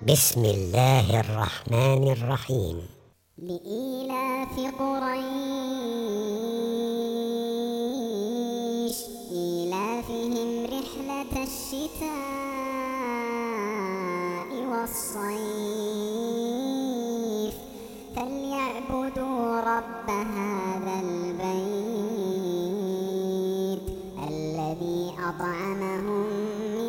بسم الله الرحمن الرحيم. لإيلاف قريش إيلافهم رحلة الشتاء والصيف فليعبدوا رب هذا البيت الذي أطعمهم